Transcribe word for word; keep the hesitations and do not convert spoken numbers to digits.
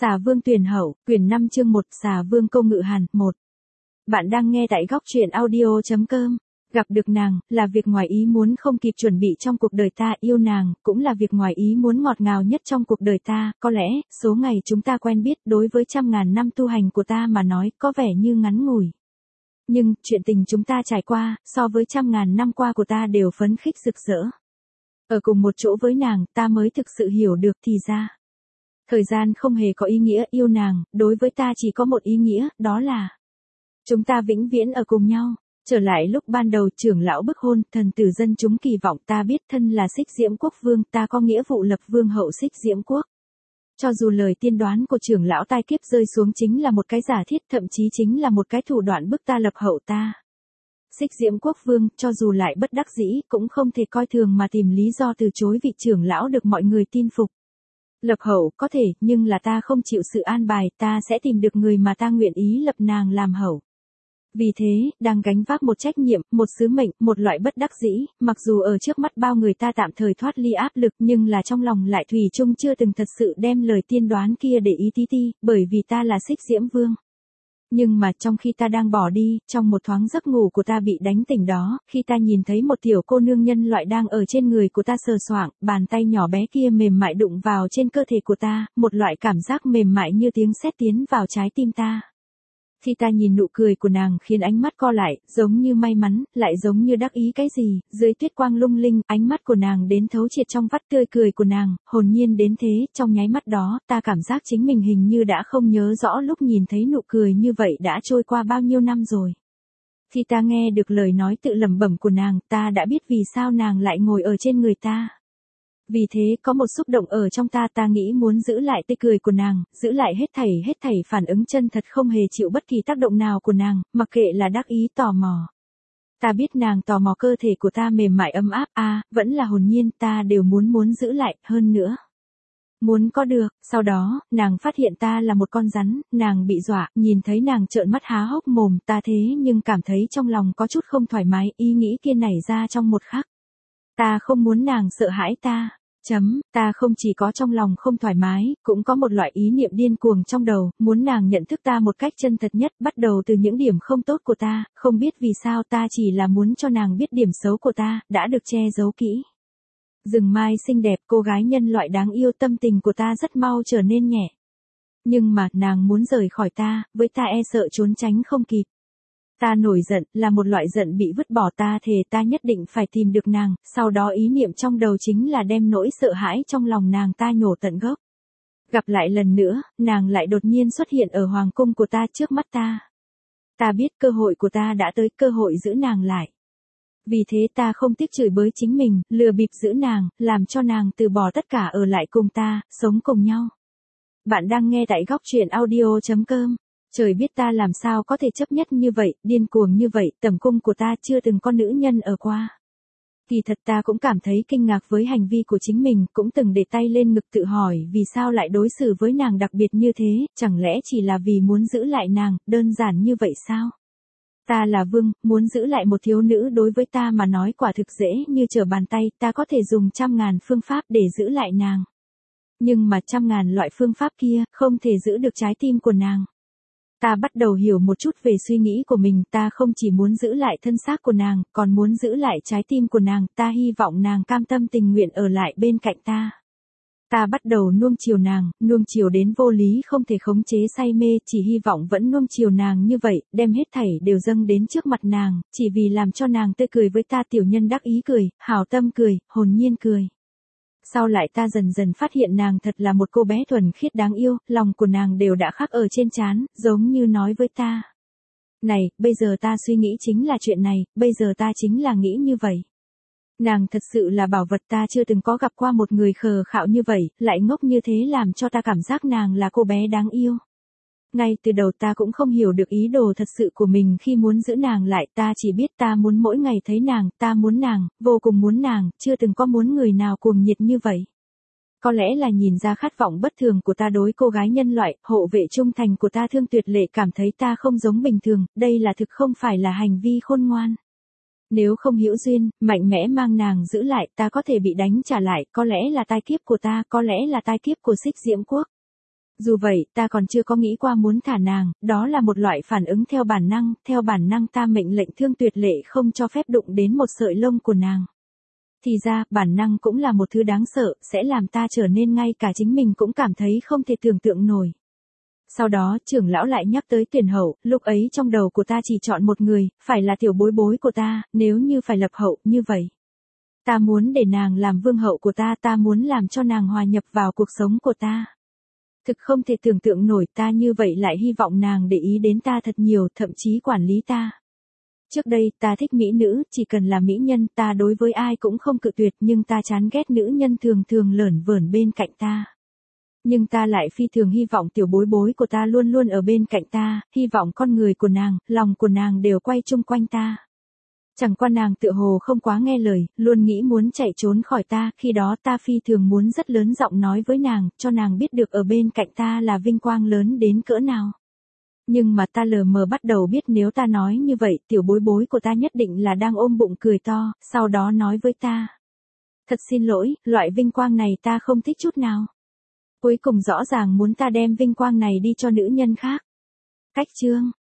Xà Vương tuyển hậu, quyển năm chương một, Xà Vương câu ngự hàn, một. Bạn đang nghe tại góc truyện audio chấm com. Gặp được nàng, là việc ngoài ý muốn không kịp chuẩn bị trong cuộc đời ta, yêu nàng, cũng là việc ngoài ý muốn ngọt ngào nhất trong cuộc đời ta, có lẽ, số ngày chúng ta quen biết đối với trăm ngàn năm tu hành của ta mà nói, có vẻ như ngắn ngủi. Nhưng, chuyện tình chúng ta trải qua, so với trăm ngàn năm qua của ta đều phấn khích rực rỡ. Ở cùng một chỗ với nàng, ta mới thực sự hiểu được thì ra. Thời gian không hề có ý nghĩa yêu nàng, đối với ta chỉ có một ý nghĩa, đó là chúng ta vĩnh viễn ở cùng nhau. Trở lại lúc ban đầu trưởng lão bức hôn, thần tử dân chúng kỳ vọng ta biết thân là Xích Diễm Quốc vương, ta có nghĩa vụ lập vương hậu Xích Diễm Quốc. Cho dù lời tiên đoán của trưởng lão tai kiếp rơi xuống chính là một cái giả thiết, thậm chí chính là một cái thủ đoạn bức ta lập hậu ta. Xích Diễm Quốc vương, cho dù lại bất đắc dĩ, cũng không thể coi thường mà tìm lý do từ chối vị trưởng lão được mọi người tin phục. Lập hậu có thể, nhưng là ta không chịu sự an bài, ta sẽ tìm được người mà ta nguyện ý lập nàng làm hậu. Vì thế, đang gánh vác một trách nhiệm, một sứ mệnh, một loại bất đắc dĩ, mặc dù ở trước mắt bao người ta tạm thời thoát ly áp lực nhưng là trong lòng lại thủy chung chưa từng thật sự đem lời tiên đoán kia để ý tí ti, bởi vì ta là Xích Diễm Vương. Nhưng mà trong khi ta đang bỏ đi, trong một thoáng giấc ngủ của ta bị đánh tỉnh đó, khi ta nhìn thấy một tiểu cô nương nhân loại đang ở trên người của ta sờ soạng, bàn tay nhỏ bé kia mềm mại đụng vào trên cơ thể của ta, một loại cảm giác mềm mại như tiếng sét tiến vào trái tim ta. Khi ta nhìn nụ cười của nàng khiến ánh mắt co lại, giống như may mắn, lại giống như đắc ý cái gì, dưới tuyết quang lung linh, ánh mắt của nàng đến thấu triệt trong vắt tươi cười của nàng, hồn nhiên đến thế, trong nháy mắt đó, ta cảm giác chính mình hình như đã không nhớ rõ lúc nhìn thấy nụ cười như vậy đã trôi qua bao nhiêu năm rồi. Khi ta nghe được lời nói tự lẩm bẩm của nàng, ta đã biết vì sao nàng lại ngồi ở trên người ta. Vì thế, có một xúc động ở trong ta, ta nghĩ muốn giữ lại tươi cười của nàng, giữ lại hết thảy hết thảy phản ứng chân thật không hề chịu bất kỳ tác động nào của nàng, mặc kệ là đắc ý tò mò. Ta biết nàng tò mò cơ thể của ta mềm mại ấm áp, a à, vẫn là hồn nhiên, ta đều muốn muốn giữ lại, hơn nữa. Muốn có được, sau đó, nàng phát hiện ta là một con rắn, nàng bị dọa, nhìn thấy nàng trợn mắt há hốc mồm, ta thế nhưng cảm thấy trong lòng có chút không thoải mái, ý nghĩ kia nảy ra trong một khắc. Ta không muốn nàng sợ hãi ta. Chấm, ta không chỉ có trong lòng không thoải mái, cũng có một loại ý niệm điên cuồng trong đầu, muốn nàng nhận thức ta một cách chân thật nhất, bắt đầu từ những điểm không tốt của ta, không biết vì sao ta chỉ là muốn cho nàng biết điểm xấu của ta, đã được che giấu kỹ. Rừng mai xinh đẹp, cô gái nhân loại đáng yêu, tâm tình của ta rất mau trở nên nhẹ. Nhưng mà, nàng muốn rời khỏi ta, với ta e sợ trốn tránh không kịp. Ta nổi giận, là một loại giận bị vứt bỏ, ta thề ta nhất định phải tìm được nàng, sau đó ý niệm trong đầu chính là đem nỗi sợ hãi trong lòng nàng ta nhổ tận gốc. Gặp lại lần nữa, nàng lại đột nhiên xuất hiện ở hoàng cung của ta trước mắt ta. Ta biết cơ hội của ta đã tới, cơ hội giữ nàng lại. Vì thế ta không tiếc chửi bới chính mình, lừa bịp giữ nàng, làm cho nàng từ bỏ tất cả ở lại cùng ta, sống cùng nhau. Bạn đang nghe tại góc truyện audio chấm com. Trời biết ta làm sao có thể chấp nhất như vậy, điên cuồng như vậy, tầm cung của ta chưa từng có nữ nhân ở qua. Kỳ thật ta cũng cảm thấy kinh ngạc với hành vi của chính mình, cũng từng để tay lên ngực tự hỏi vì sao lại đối xử với nàng đặc biệt như thế, chẳng lẽ chỉ là vì muốn giữ lại nàng, đơn giản như vậy sao? Ta là vương, muốn giữ lại một thiếu nữ đối với ta mà nói quả thực dễ như trở bàn tay, ta có thể dùng trăm ngàn phương pháp để giữ lại nàng. Nhưng mà trăm ngàn loại phương pháp kia, không thể giữ được trái tim của nàng. Ta bắt đầu hiểu một chút về suy nghĩ của mình, ta không chỉ muốn giữ lại thân xác của nàng, còn muốn giữ lại trái tim của nàng, ta hy vọng nàng cam tâm tình nguyện ở lại bên cạnh ta. Ta bắt đầu nuông chiều nàng, nuông chiều đến vô lý không thể khống chế say mê, chỉ hy vọng vẫn nuông chiều nàng như vậy, đem hết thảy đều dâng đến trước mặt nàng, chỉ vì làm cho nàng tươi cười với ta, tiểu nhân đắc ý cười, hảo tâm cười, hồn nhiên cười. Sau lại ta dần dần phát hiện nàng thật là một cô bé thuần khiết đáng yêu, lòng của nàng đều đã khắc ở trên trán, giống như nói với ta. Này, bây giờ ta suy nghĩ chính là chuyện này, bây giờ ta chính là nghĩ như vậy. Nàng thật sự là bảo vật, ta chưa từng có gặp qua một người khờ khạo như vậy, lại ngốc như thế làm cho ta cảm giác nàng là cô bé đáng yêu. Ngay từ đầu ta cũng không hiểu được ý đồ thật sự của mình khi muốn giữ nàng lại, ta chỉ biết ta muốn mỗi ngày thấy nàng, ta muốn nàng, vô cùng muốn nàng, chưa từng có muốn người nào cuồng nhiệt như vậy. Có lẽ là nhìn ra khát vọng bất thường của ta đối cô gái nhân loại, hộ vệ trung thành của ta Thương Tuyệt Lệ cảm thấy ta không giống bình thường, đây là thực không phải là hành vi khôn ngoan. Nếu không hữu duyên, mạnh mẽ mang nàng giữ lại, ta có thể bị đánh trả lại, có lẽ là tai kiếp của ta, có lẽ là tai kiếp của Xích Diễm Quốc. Dù vậy, ta còn chưa có nghĩ qua muốn thả nàng, đó là một loại phản ứng theo bản năng, theo bản năng ta mệnh lệnh thương tuyệt lệ không cho phép đụng đến một sợi lông của nàng. Thì ra, bản năng cũng là một thứ đáng sợ, sẽ làm ta trở nên ngay cả chính mình cũng cảm thấy không thể tưởng tượng nổi. Sau đó, trưởng lão lại nhắc tới tuyển hậu, lúc ấy trong đầu của ta chỉ chọn một người, phải là tiểu bối bối của ta, nếu như phải lập hậu, như vậy. Ta muốn để nàng làm vương hậu của ta, ta muốn làm cho nàng hòa nhập vào cuộc sống của ta. Thực không thể tưởng tượng nổi ta như vậy lại hy vọng nàng để ý đến ta thật nhiều, thậm chí quản lý ta. Trước đây, ta thích mỹ nữ, chỉ cần là mỹ nhân, ta đối với ai cũng không cự tuyệt, nhưng ta chán ghét nữ nhân thường thường lởn vởn bên cạnh ta. Nhưng ta lại phi thường hy vọng tiểu bối bối của ta luôn luôn ở bên cạnh ta, hy vọng con người của nàng, lòng của nàng đều quay chung quanh ta. Chẳng qua nàng tựa hồ không quá nghe lời, luôn nghĩ muốn chạy trốn khỏi ta, khi đó ta phi thường muốn rất lớn giọng nói với nàng, cho nàng biết được ở bên cạnh ta là vinh quang lớn đến cỡ nào. Nhưng mà ta lờ mờ bắt đầu biết nếu ta nói như vậy, tiểu bối bối của ta nhất định là đang ôm bụng cười to, sau đó nói với ta. Thật xin lỗi, loại vinh quang này ta không thích chút nào. Cuối cùng rõ ràng muốn ta đem vinh quang này đi cho nữ nhân khác. Cách chương